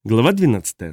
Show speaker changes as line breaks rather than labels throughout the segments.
Глава 12.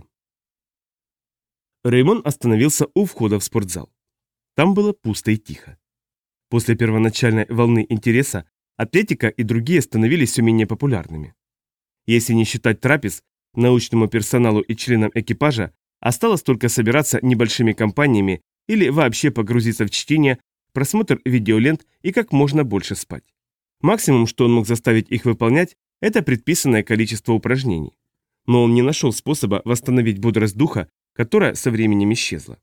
Реймон остановился у входа в спортзал. Там было пусто и тихо. После первоначальной волны интереса атлетика и другие становились все менее популярными. Если не считать трапез, научному персоналу и членам экипажа осталось только собираться небольшими компаниями или вообще погрузиться в чтение, просмотр видеолент и как можно больше спать. Максимум, что он мог заставить их выполнять, это предписанное количество упражнений. Но он не нашел способа восстановить бодрость духа, которая со временем исчезла.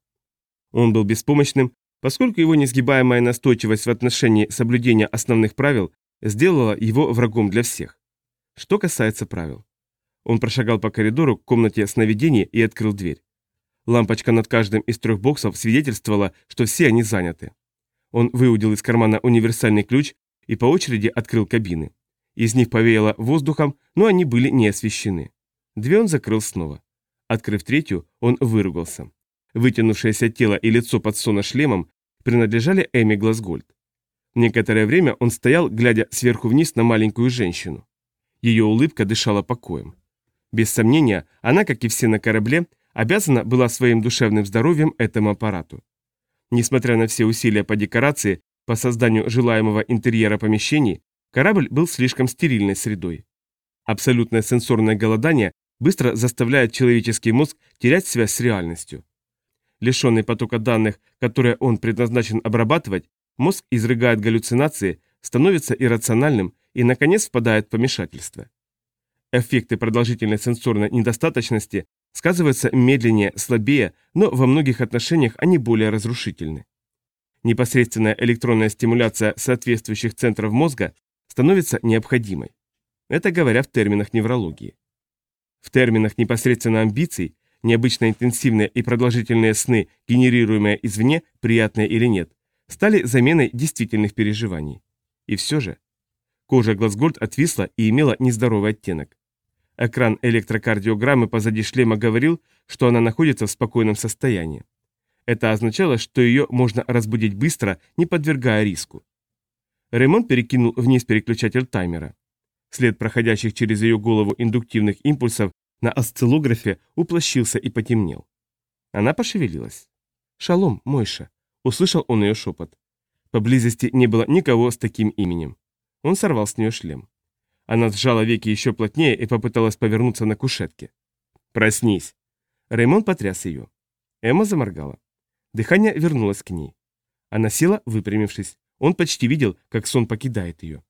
Он был беспомощным, поскольку его несгибаемая настойчивость в отношении соблюдения основных правил сделала его врагом для всех. Что касается правил. Он прошагал по коридору к комнате сновидений и открыл дверь. Лампочка над каждым из 3 боксов свидетельствовала, что все они заняты. Он выудил из кармана универсальный ключ и по очереди открыл кабины. Из них повеяло воздухом, но они были не освещены. 2 он закрыл снова. Открыв 3, он выругался. Вытянувшееся тело и лицо под соношлемом принадлежали Эми Глазгольд. Некоторое время он стоял, глядя сверху вниз на маленькую женщину. Ее улыбка дышала покоем. Без сомнения, она, как и все на корабле, обязана была своим душевным здоровьем этому аппарату. Несмотря на все усилия по декорации, по созданию желаемого интерьера помещений, корабль был слишком стерильной средой. Абсолютное сенсорное голодание быстро заставляет человеческий мозг терять связь с реальностью. Лишенный потока данных, которые он предназначен обрабатывать, мозг изрыгает галлюцинации, становится иррациональным и, наконец, впадает в помешательство. Эффекты продолжительной сенсорной недостаточности сказываются медленнее, слабее, но во многих отношениях они более разрушительны. Непосредственная электронная стимуляция соответствующих центров мозга становится необходимой. Это говоря в терминах неврологии. В терминах непосредственно амбиций, необычно интенсивные и продолжительные сны, генерируемые извне, приятные или нет, стали заменой действительных переживаний. И все же. Кожа Глазгольд отвисла и имела нездоровый оттенок. Экран электрокардиограммы позади шлема говорил, что она находится в спокойном состоянии. Это означало, что ее можно разбудить быстро, не подвергая риску. Реймон перекинул вниз переключатель таймера. След проходящих через ее голову индуктивных импульсов на осциллографе уплощился и потемнел. Она пошевелилась. «Шалом, Мойша», — услышал он ее шепот. Поблизости не было никого с таким именем. Он сорвал с нее шлем. Она сжала веки еще плотнее и попыталась повернуться на кушетке. «Проснись!» Реймон потряс ее. Эмма заморгала. Дыхание вернулось к ней. Она села, выпрямившись. Он почти видел, как сон покидает ее.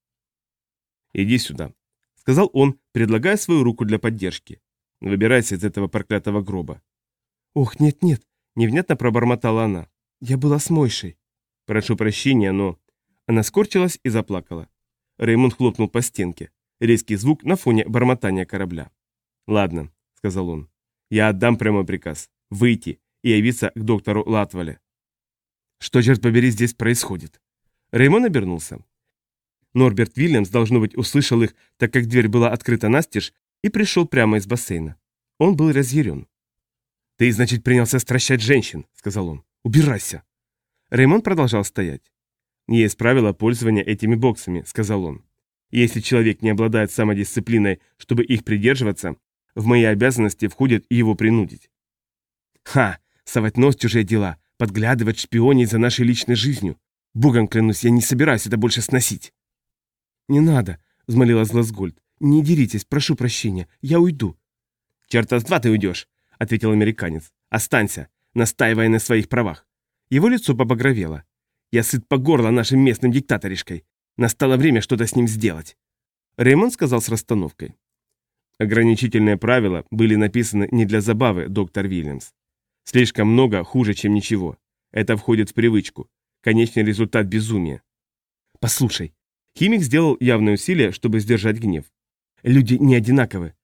«Иди сюда», — сказал он, предлагая свою руку для поддержки. «Выбирайся из этого проклятого гроба».
«Ох, нет-нет»,
— невнятно пробормотала она.
«Я была с Мойшей».
«Прошу прощения, но...» Она скорчилась и заплакала. Реймонд хлопнул по стенке. Резкий звук на фоне бормотания корабля. «Ладно», — сказал он. «Я отдам прямой приказ. Выйти и явиться к доктору Латвале». «Что, черт побери, здесь происходит?» Реймон обернулся. Норберт Вильямс, должно быть, услышал их, так как дверь была открыта настежь, и пришел прямо из бассейна. Он был разъярен. «Ты, значит, принялся стращать женщин», — сказал он. «Убирайся!» Реймон продолжал стоять. «Есть правила пользования этими боксами», — сказал он. «Если человек не обладает самодисциплиной, чтобы их придерживаться, в мои обязанности входит его принудить». «Ха! Совать нос в чужие дела, подглядывать, шпионить за нашей личной жизнью. Богом клянусь, я не собираюсь это больше сносить».
«Не надо», — взмолилась Глазгольд. «Не деритесь, прошу прощения, я уйду».
«Черта с два ты уйдешь», — ответил американец. «Останься, настаивая на своих правах». Его лицо побагровело. «Я сыт по горло нашим местным диктаторишкой. Настало время что-то с ним сделать». Реймон сказал с расстановкой. «Ограничительные правила были написаны не для забавы, доктор Вильямс. Слишком много хуже, чем ничего. Это входит в привычку. Конечный результат безумия». «Послушай». Химик сделал явное усилие, чтобы сдержать гнев. «Люди не одинаковы.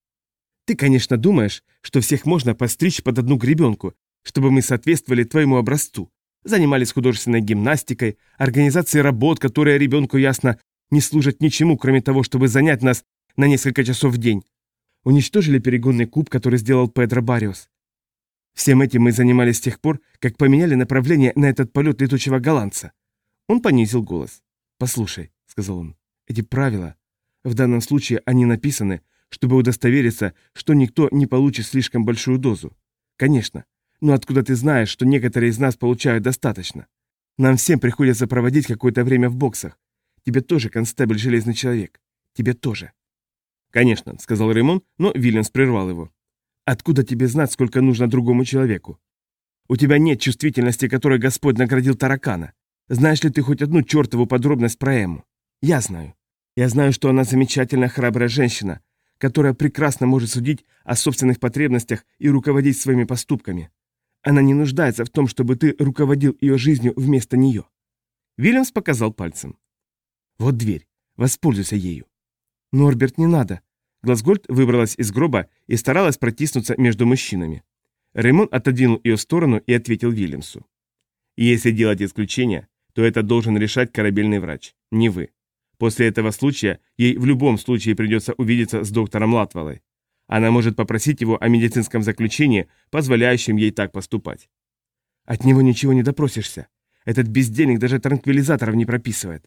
Ты, конечно, думаешь, что всех можно подстричь под одну гребенку, чтобы мы соответствовали твоему образцу. Занимались художественной гимнастикой, организацией работ, которые ребенку ясно не служат ничему, кроме того, чтобы занять нас на несколько часов в день. Уничтожили перегонный куб, который сделал Педро Барриос. Всем этим мы занимались с тех пор, как поменяли направление на этот полет летучего голландца». Он понизил голос. «Послушай», — сказал он, — «эти правила, в данном случае они написаны,
чтобы удостовериться, что никто не получит слишком большую дозу. Конечно. Но откуда ты знаешь, что некоторые из нас получают достаточно? Нам всем приходится проводить какое-то время в боксах. Тебе тоже, констебль Железный Человек. Тебе тоже.
Конечно, сказал Реймон, но Вильямс прервал его.
Откуда тебе знать, сколько нужно другому человеку? У тебя нет чувствительности, которой Господь наградил таракана. Знаешь ли ты хоть одну чертову подробность про Эмму? Я знаю. Я знаю, что она замечательная, храбрая женщина, которая прекрасно может судить о собственных потребностях и руководить своими поступками. Она не нуждается в том, чтобы ты руководил ее жизнью вместо нее.
Вильямс показал пальцем.
Вот дверь. Воспользуйся ею. Норберт, не надо.
Глазгольд выбралась из гроба и старалась протиснуться между мужчинами. Реймон отодвинул ее в сторону и ответил Вильямсу. Если делать исключение, то это должен решать корабельный врач, не вы. После этого случая ей в любом случае придется увидеться с доктором Латвалой. Она может попросить его о медицинском заключении, позволяющем ей так поступать.
От него ничего не допросишься. Этот бездельник даже транквилизаторов не прописывает.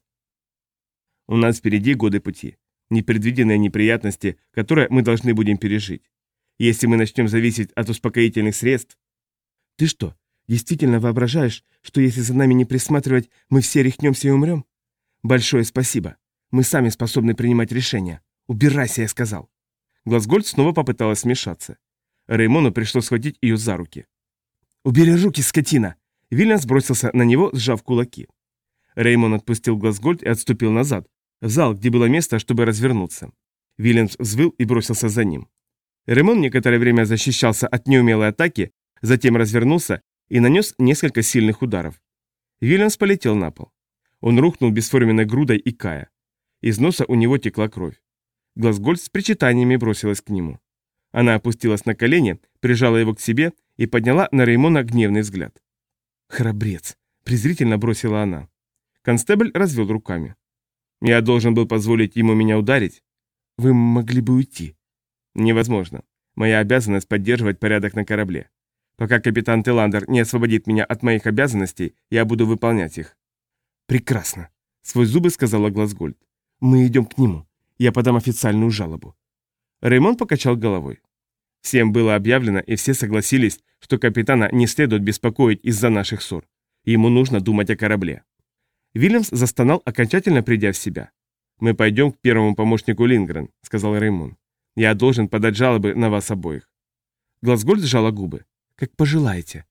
У нас впереди годы пути. Непредвиденные неприятности, которые мы должны будем пережить. Если мы начнем зависеть от успокоительных средств...
Ты что, действительно воображаешь, что если за нами не присматривать, мы все рехнемся и умрем? Большое спасибо. Мы сами способны принимать решения. Убирайся, я сказал.
Глазгольд снова попыталась вмешаться. Реймону пришлось схватить ее за руки.
«Убери руки, скотина!»
Вильямс бросился на него, сжав кулаки. Реймон отпустил Глазгольд и отступил назад, в зал, где было место, чтобы развернуться. Вильямс взвыл и бросился за ним. Реймон некоторое время защищался от неумелой атаки, затем развернулся и нанес несколько сильных ударов. Вильямс полетел на пол. Он рухнул бесформенной грудой, икая. Из носа у него текла кровь. Глазгольд с причитаниями бросилась к нему. Она опустилась на колени, прижала его к себе и подняла на Реймона гневный взгляд.
«Храбрец!» – презрительно бросила она.
Констебль развел руками. «Я должен был позволить ему меня ударить?»
«Вы могли бы уйти».
«Невозможно. Моя обязанность поддерживать порядок на корабле. Пока капитан Теландер не освободит меня от моих обязанностей, я буду выполнять их».
«Прекрасно»,
— сквозь зубы сказала Глазгольд.
«Мы идем к нему. Я подам официальную жалобу».
Реймон покачал головой. Всем было объявлено, и все согласились, что капитана не следует беспокоить из-за наших ссор. Ему нужно думать о корабле. Вильямс застонал, окончательно придя в себя. «Мы пойдем к первому помощнику Линдгрен», — сказал Реймон. «Я должен подать жалобы на вас обоих». Глазгольд сжала губы.
«Как пожелаете».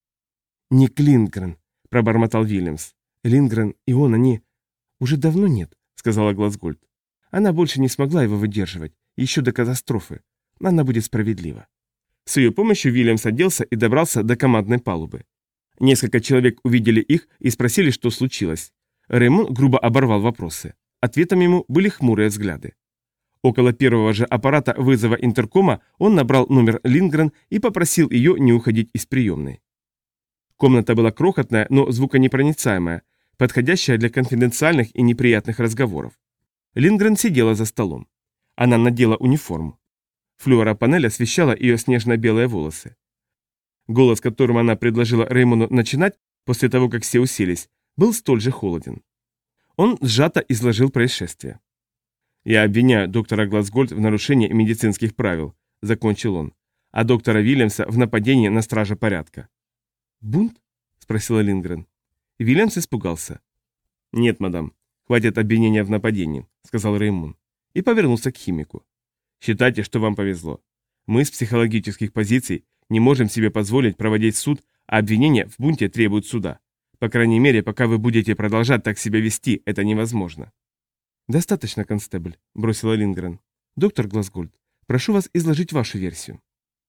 «Не Линдгрен», — пробормотал Вильямс. «Линдгрен и он, они...» «Уже давно нет», — сказала Глазгольд. «Она больше не смогла его выдерживать, еще до катастрофы. Она будет справедлива».
С ее помощью Вильямс оделся и добрался до командной палубы. Несколько человек увидели их и спросили, что случилось. Реймон грубо оборвал вопросы. Ответом ему были хмурые взгляды. Около первого же аппарата вызова интеркома он набрал номер Линдгрен и попросил ее не уходить из приемной. Комната была крохотная, но звуконепроницаемая, подходящая для конфиденциальных и неприятных разговоров. Линдгрен сидела за столом. Она надела униформу. Флюоропанель освещала ее снежно-белые волосы. Голос, которым она предложила Реймону начинать, после того, как все уселись, был столь же холоден. Он сжато изложил происшествие. «Я обвиняю доктора Глазгольд в нарушении медицинских правил», — закончил он, «а доктора Вильямса в нападении на стража порядка».
«Бунт?» — спросила Линдгрен.
Вильямс испугался. «Нет, мадам, хватит обвинения в нападении», — сказал Реймон, и повернулся к химику. «Считайте, что вам повезло. Мы с психологических позиций не можем себе позволить проводить суд, а обвинения в бунте требуют суда. По крайней мере, пока вы будете продолжать так себя вести, это невозможно».
«Достаточно, констебль», — бросила Линдгрен. «Доктор Глазгольд, прошу вас изложить вашу версию».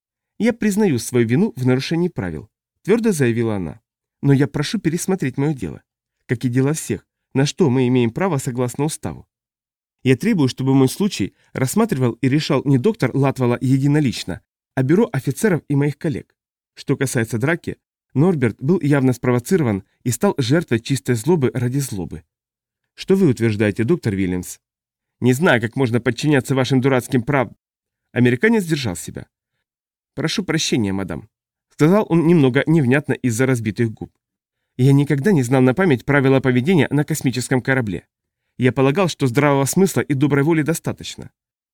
«Я признаю свою вину в нарушении правил», — твердо заявила она. «Но я прошу пересмотреть мое дело. Как и дела всех, на что мы имеем право согласно уставу. Я требую, чтобы мой случай рассматривал и решал не доктор Латвала единолично, а бюро офицеров и моих коллег. Что касается драки, Норберт был явно спровоцирован и стал жертвой чистой злобы ради злобы. Что вы утверждаете, доктор Вильямс? Не знаю, как можно подчиняться вашим дурацким прав... Американец держал себя. «Прошу прощения, мадам», — сказал он немного невнятно из-за разбитых губ. «Я никогда не знал на память правила поведения на космическом корабле. Я полагал, что здравого смысла и доброй воли достаточно.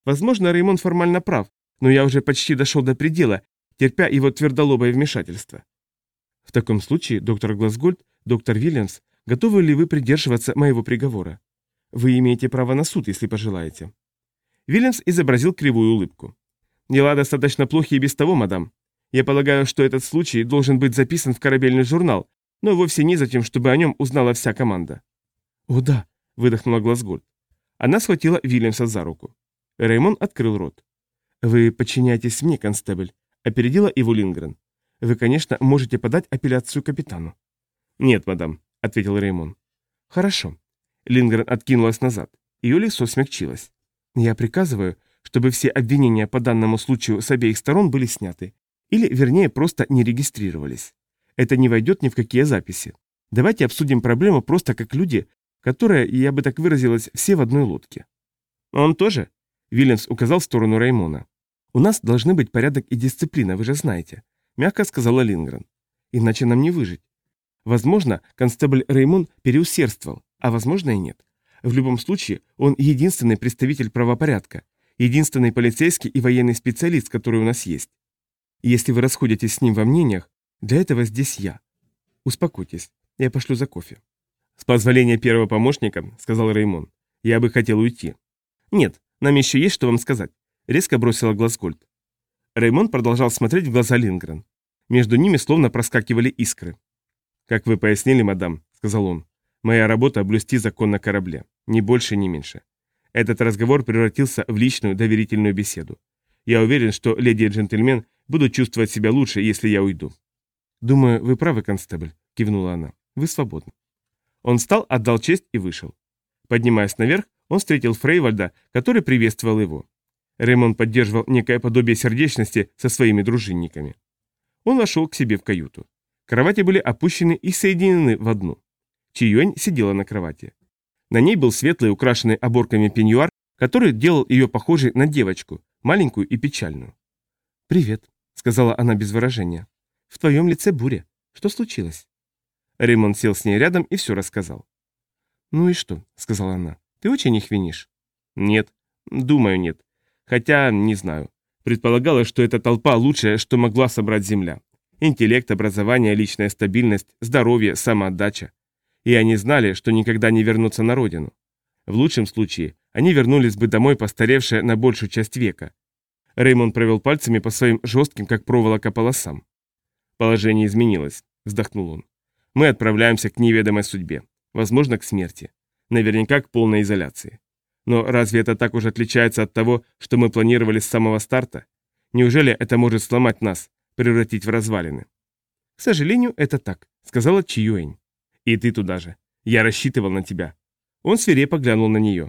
Возможно, Реймон формально прав, но я уже почти дошел до предела, терпя его твердолобое вмешательство. В таком случае, доктор Глазгольд, доктор Вильямс, готовы ли вы придерживаться моего приговора? Вы имеете право на суд, если пожелаете. Вильямс изобразил кривую улыбку. Дела достаточно плохи и без того, мадам. Я полагаю, что этот случай должен быть записан в корабельный журнал, но вовсе не за тем, чтобы о нем узнала вся команда. «О да», — выдохнула Глазгольд. Она схватила Вильямса за руку. Реймон открыл рот. «Вы подчиняетесь мне, констебль», — опередила его Линдгрен. «Вы, конечно, можете подать апелляцию капитану». «Нет, мадам», — ответил Реймон. «Хорошо». Линдгрен откинулась назад. Ее лицо смягчилось. «Я приказываю, чтобы все обвинения по данному случаю с обеих сторон были сняты. Или, вернее, просто не регистрировались. Это не войдет ни в какие записи. Давайте обсудим проблему просто как люди, которые, я бы так выразилась, все в одной лодке». «Он тоже?» — Вильямс указал в сторону Реймона. «У нас должны быть порядок и дисциплина, вы же знаете», — мягко сказала Линдгрен. «Иначе нам не выжить. Возможно, констебль Реймон переусердствовал, а возможно и нет. В любом случае, он единственный представитель правопорядка, единственный полицейский и военный специалист, который у нас есть. Если вы расходитесь с ним во мнениях, для этого здесь я. Успокойтесь, я пошлю за кофе». «С позволения первого помощника», — сказал Реймон, — «я бы хотел уйти». «Нет, нам еще есть что вам сказать», — резко бросила Глазгольд. Реймон продолжал смотреть в глаза Линдгрен. Между ними словно проскакивали искры. «Как вы пояснили, мадам», — сказал он, — «моя работа — блюсти закон на корабле, ни больше, ни меньше. Этот разговор превратился в личную доверительную беседу. Я уверен, что леди и джентльмен будут чувствовать себя лучше, если я уйду». «Думаю, вы правы, констебль», — кивнула она. «Вы свободны». Он встал, отдал честь и вышел. Поднимаясь наверх, он встретил Фрейвальда, который приветствовал его. Реймон поддерживал некое подобие сердечности со своими дружинниками. Он вошел к себе в каюту. Кровати были опущены и соединены в одну. Чи Юэнь сидела на кровати. На ней был светлый, украшенный оборками пеньюар, который делал ее похожей на девочку, маленькую и печальную. «Привет», — сказала она без выражения. «В твоем лице буря. Что случилось?» Реймон сел с ней рядом и все рассказал. «Ну и что?» — сказала она. «Ты очень их винишь?» «Нет. Думаю, нет. Хотя, не знаю. Предполагалось, что эта толпа лучшее, что могла собрать Земля. Интеллект, образование, личная стабильность, здоровье, самоотдача. И они знали, что никогда не вернутся на родину. В лучшем случае, они вернулись бы домой постаревшие на большую часть века». Реймон провел пальцами по своим жестким, как проволока, полосам. «Положение изменилось», — вздохнул он. «Мы отправляемся к неведомой судьбе. Возможно, к смерти. Наверняка к полной изоляции. Но разве это так уж отличается от того, что мы планировали с самого старта? Неужели это может сломать нас, превратить в развалины?» «К сожалению, это так», — сказала Чи Юэнь. «И ты туда же. Я рассчитывал на тебя». Он свирепо глянул на нее.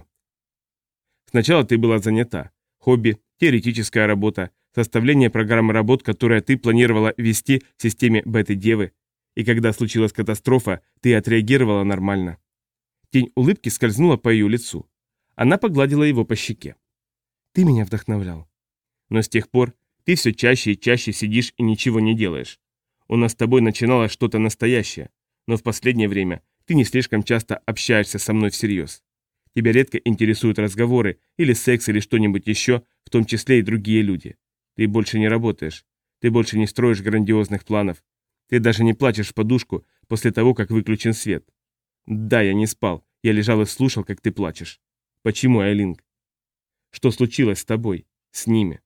«Сначала ты была занята. Хобби, теоретическая работа, составление программы работ, которые ты планировала вести в системе Беты-Девы. И когда случилась катастрофа, ты отреагировала нормально». Тень улыбки скользнула по ее лицу. Она погладила его по щеке. «Ты меня вдохновлял. Но с тех пор ты все чаще и чаще сидишь и ничего не делаешь. У нас с тобой начиналось что-то настоящее, но в последнее время ты не слишком часто общаешься со мной всерьез. Тебя редко интересуют разговоры, или секс, или что-нибудь еще, в том числе и другие люди. Ты больше не работаешь, ты больше не строишь грандиозных планов, ты даже не плачешь в подушку после того, как выключен свет. Да, я не спал, я лежал и слушал, как ты плачешь. Почему, Айлинг? Что случилось с тобой, с ними?»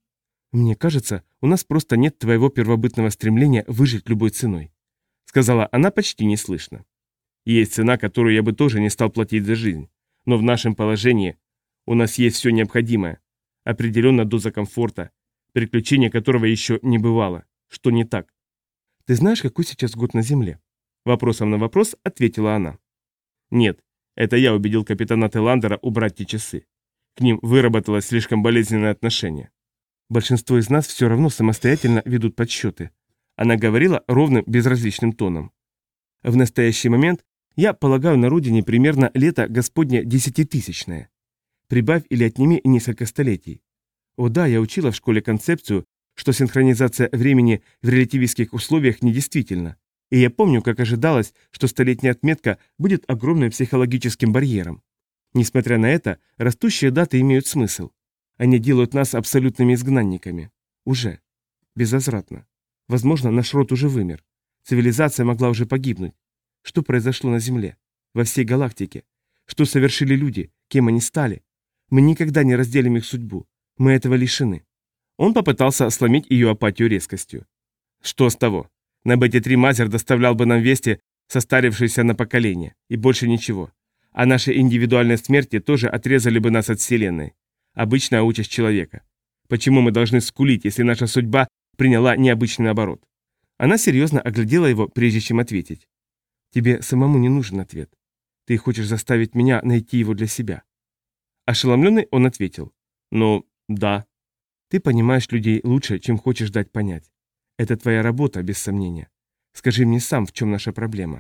«Мне кажется, у нас просто нет твоего первобытного стремления выжить любой ценой», — сказала она почти неслышно. «Есть цена, которую я бы тоже не стал платить за жизнь. Но в нашем положении у нас есть все необходимое. Определенно доза комфорта, приключения которого еще не бывало. Что не так?» «Ты знаешь, какой сейчас год на Земле?» Вопросом на вопрос ответила она. «Нет, это я убедил капитана Теландера убрать те часы. К ним выработалось слишком болезненное отношение. Большинство из нас все равно самостоятельно ведут подсчеты». Она говорила ровным, безразличным тоном. «В настоящий момент я полагаю на родине примерно лето Господне десятитысячное. Прибавь или отними несколько столетий. О да, я учила в школе концепцию, что синхронизация времени в релятивистских условиях недействительна. И я помню, как ожидалось, что столетняя отметка будет огромным психологическим барьером. Несмотря на это, растущие даты имеют смысл.
Они делают нас абсолютными изгнанниками. Уже. Безвозвратно. Возможно, наш род уже вымер. Цивилизация могла уже погибнуть. Что произошло на Земле? Во всей галактике? Что совершили люди? Кем они стали? Мы никогда не разделим их судьбу. Мы этого лишены. Он попытался сломить ее апатию резкостью. Что с того? На БТ-3 Мазер доставлял бы нам вести, состарившиеся на поколение, и больше ничего. А наши индивидуальные смерти тоже отрезали бы нас от Вселенной. Обычная участь человека. Почему мы должны скулить, если наша судьба приняла необычный оборот? Она серьезно оглядела его, прежде чем ответить. Тебе самому не нужен ответ. Ты хочешь заставить меня найти его для себя. Ошеломленный он ответил. Ну, да. Ты понимаешь людей лучше, чем хочешь дать понять. Это твоя работа, без сомнения. Скажи мне сам, в чем наша проблема.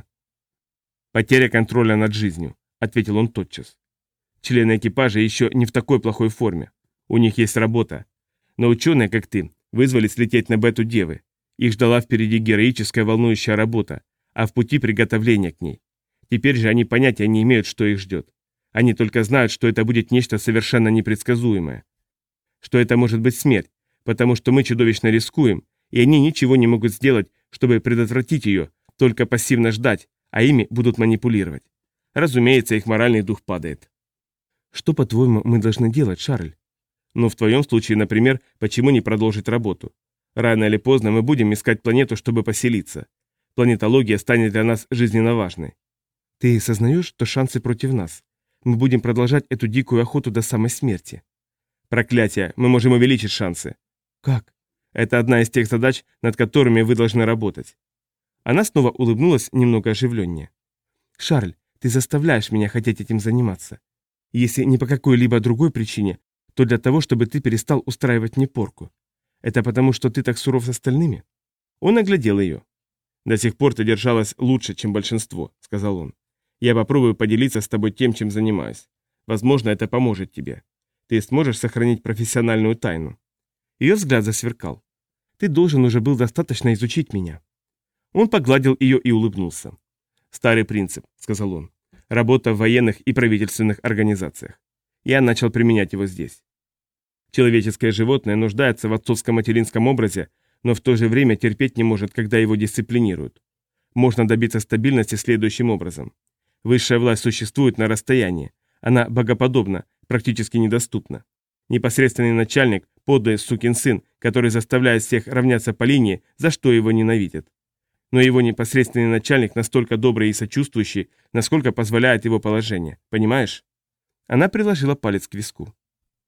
Потеря контроля над жизнью, ответил он тотчас. Члены экипажа еще не в такой плохой форме. У них есть работа. Но ученые, как ты, вызвались лететь на бету Девы. Их ждала впереди героическая волнующая работа, а в пути приготовление к ней. Теперь же они понятия не имеют, что их ждет. Они только знают, что это будет нечто совершенно непредсказуемое. Что это может быть смерть, потому что мы чудовищно рискуем, и они ничего не могут сделать, чтобы предотвратить ее, только пассивно ждать, а ими будут манипулировать. Разумеется, их моральный дух падает. Что, по-твоему, мы должны делать, Шарль? Ну, в твоем случае, например, почему не продолжить работу? Рано или поздно мы будем искать планету, чтобы поселиться. Планетология станет для нас жизненно важной. Ты сознаешь, что шансы против нас? Мы будем продолжать эту дикую охоту до самой смерти. Проклятие, мы можем увеличить шансы. Как? Это одна из тех задач, над которыми вы должны работать. Она снова улыбнулась немного оживленнее. Шарль, ты заставляешь меня хотеть этим заниматься. Если не по какой-либо другой причине, то для того, чтобы ты перестал устраивать мне порку. Это потому, что ты так суров с остальными? Он оглядел ее. До сих пор ты держалась лучше, чем большинство, сказал он. Я попробую поделиться с тобой тем, чем занимаюсь. Возможно, это поможет тебе. Ты сможешь сохранить профессиональную тайну. Ее взгляд засверкал. Ты должен уже был достаточно изучить меня. Он погладил ее и улыбнулся. Старый принцип, сказал он. Работа в военных и правительственных организациях. Я начал применять его здесь. Человеческое животное нуждается в отцовско-материнском образе, но в то же время терпеть не может, когда его дисциплинируют. Можно добиться стабильности следующим образом. Высшая власть существует на расстоянии. Она богоподобна, практически недоступна. Непосредственный начальник – подлый сукин сын, который заставляет всех равняться по линии, за что его ненавидят. Но его непосредственный начальник настолько добрый и сочувствующий, насколько позволяет его положение. Понимаешь? Она приложила палец к виску.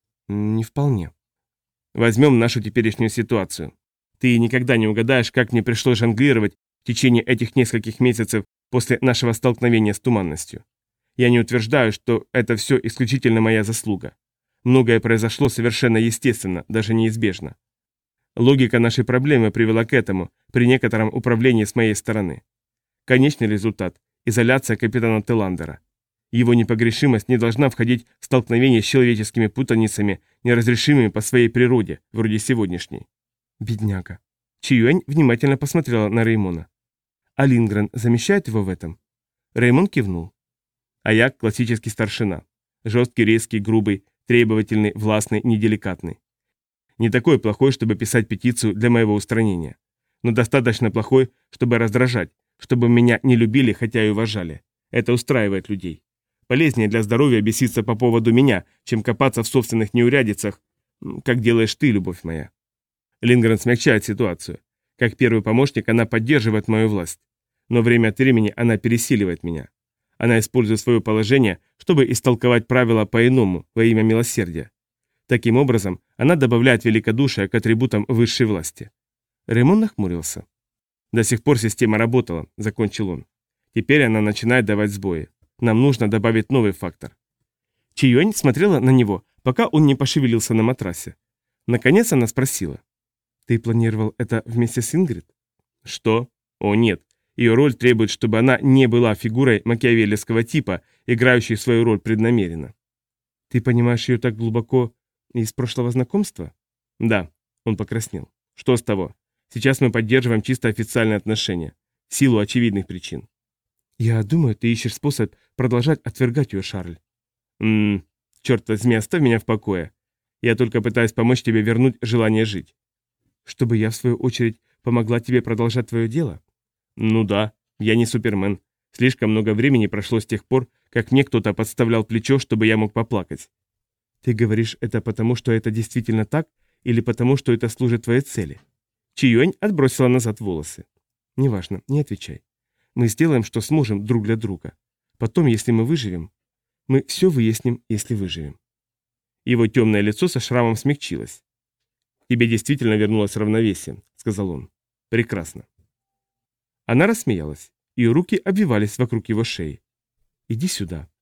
Не вполне. Возьмем нашу теперешнюю ситуацию. Ты никогда не угадаешь, как мне пришлось жонглировать в течение этих нескольких месяцев после нашего столкновения с туманностью. Я не утверждаю, что это все исключительно моя заслуга. Многое произошло совершенно естественно, даже неизбежно. Логика нашей проблемы привела к этому, при некотором управлении с моей стороны. Конечный результат – изоляция капитана Теландера. Его непогрешимость не должна входить в столкновение с человеческими путаницами, неразрешимыми по своей природе, вроде сегодняшней. Бедняга. Чиюань внимательно посмотрела на Реймона. А Лингрен замещает его в этом? Реймон кивнул. А я классический старшина. Жесткий, резкий, грубый, требовательный, властный, неделикатный. Не такой плохой, чтобы писать петицию для моего устранения. Но достаточно плохой, чтобы раздражать, чтобы меня не любили, хотя и уважали. Это устраивает людей. Полезнее для здоровья беситься по поводу меня, чем копаться в собственных неурядицах, как делаешь ты, любовь моя. Лингрен смягчает ситуацию. Как первый помощник она поддерживает мою власть. Но время от времени она пересиливает меня. Она использует свое положение, чтобы истолковать правила по-иному, во имя милосердия. Таким образом, она добавляет великодушие к атрибутам высшей власти. Ремон нахмурился. До сих пор система работала, закончил он. Теперь она начинает давать сбои. Нам нужно добавить новый фактор. Чиюань смотрела на него, пока он не пошевелился на матрасе. Наконец она спросила. Ты планировал это вместе с Ингрид? Что? О нет. Ее роль требует, чтобы она не была фигурой макиавеллевского типа, играющей свою роль преднамеренно. Ты понимаешь ее так глубоко из прошлого знакомства? Да, он покраснел. Что с того? Сейчас мы поддерживаем чисто официальные отношения. В силу очевидных причин. Я думаю, ты ищешь способ продолжать отвергать ее, Шарль. Черт возьми, оставь меня в покое.
Я только пытаюсь помочь тебе вернуть желание жить.
Чтобы я, в свою очередь, помогла тебе продолжать твое дело?
Ну да, я не Супермен. Слишком много времени прошло с тех пор, как мне кто-то подставлял плечо, чтобы я мог поплакать.
Ты говоришь это потому, что это действительно так, или потому, что это служит твоей цели?
Чиюань отбросила назад волосы.
Неважно, не отвечай. Мы сделаем, что сможем друг для друга. Потом, если мы выживем, мы все выясним, если выживем.
Его темное лицо со шрамом смягчилось. «Тебе действительно вернулось равновесие», — сказал он. «Прекрасно». Она рассмеялась. Ее руки обвивались вокруг его шеи.
«Иди сюда».